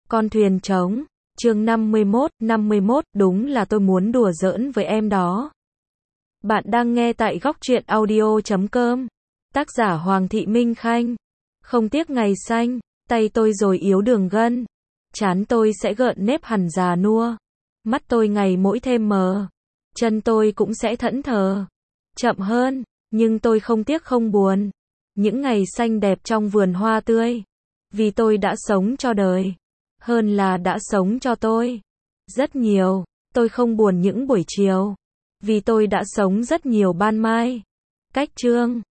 Con thuyền trống. Chương 51, đúng là tôi muốn đùa giỡn với em đó. Bạn đang nghe tại góc truyện audio.com. Tác giả Hoàng Thị Minh Khanh. Không tiếc ngày xanh, tay tôi rồi yếu đường gân. Trán tôi sẽ gợn nếp hẳn già nua. Mắt tôi ngày mỗi thêm mờ. Chân tôi cũng sẽ thẫn thờ. Chậm hơn, nhưng tôi không tiếc không buồn. Những ngày xanh đẹp trong vườn hoa tươi. Vì tôi đã sống cho đời. Hơn là đã sống cho tôi. Rất nhiều, tôi không buồn những buổi chiều. Vì tôi đã sống rất nhiều ban mai. Cách chương.